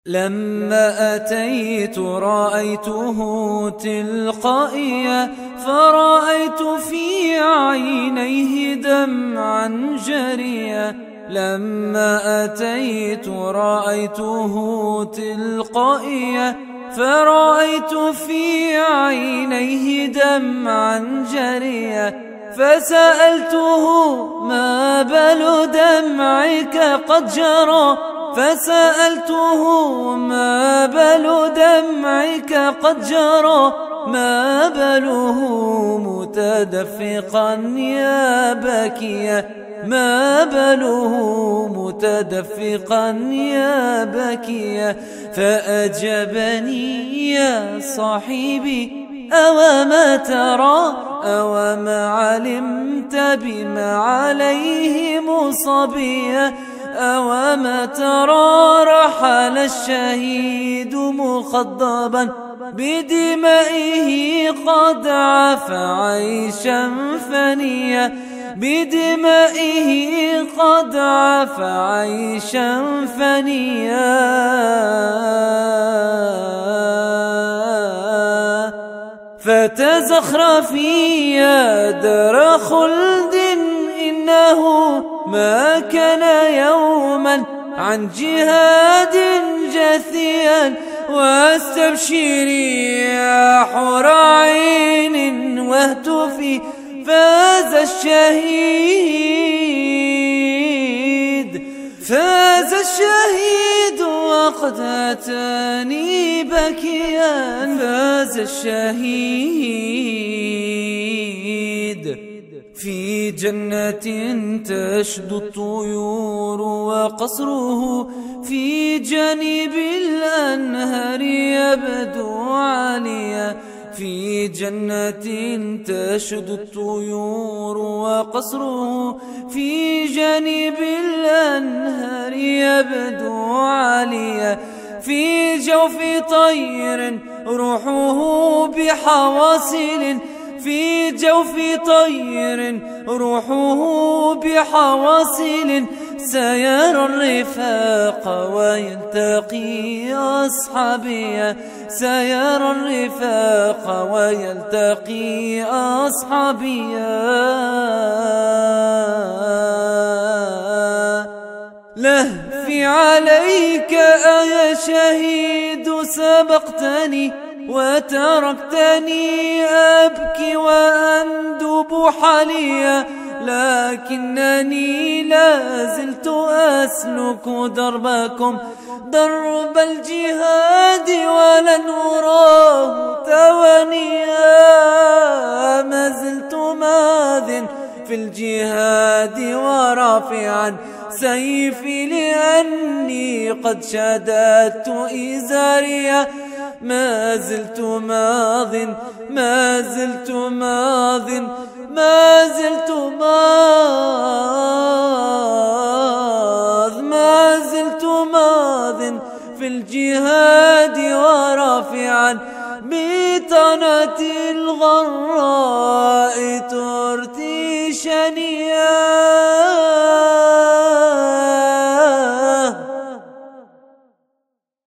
لما أتيت رأيته تلقائيا، فرأيت في عينيه دمعا جريا. لما أتيت رأيته تلقائيا، فرأيت في عينيه دمعا جريا. فسألته ما بال دمعك قد جرى، فسألته ما بال دمعك قد جرى، ما بله متدفقا يا بكيا، ما بله متدفقا يا بكيا. فأجابني يا صاحبي أوما ترى، أوما علمت بما عليه مصبيا، أوما ترى رحل الشهيد مخضبا بدمائه قد عفى عيشا فنيا، بدمائه قد عفى عيشا فنيا. فتزخرفي يا دار خلد، إنه ما كان يوما عن جهاد جثيا. واستبشري يا حور عين واهتفي، فاز الشهيد، فاز الشهيد وقد أتاني بكيا، فاز الشهيد. في جنة تشدو الطيور وقصره، في جانب الأنهار يبدو عاليا. في جنة تشدو الطيور وقصره، في جانب الأنهار يبدو عاليا. في جوف طير روحه بحواصل، في جوف طير روحه بحواصل. سيرى الرفاق ويلتقي أصحابي، سيرى الرفاق ويلتقي أصحابي. لهفي عليك يا شهيد، سبقتني وتركتني أبكي وأندب حاليا، لكنني لا زلت أسلك دربكم، درب الجهاد ولن أراه توانيا. ما زلت ماذ في الجهاد ورافعا سيفي، لأني قد شددت إزاريا. ما زلت ماض، ما زلت ماض، ما زلت ماض، ما زلت ماض في الجهاد ورافعا بطنة الغراء ترتيشني.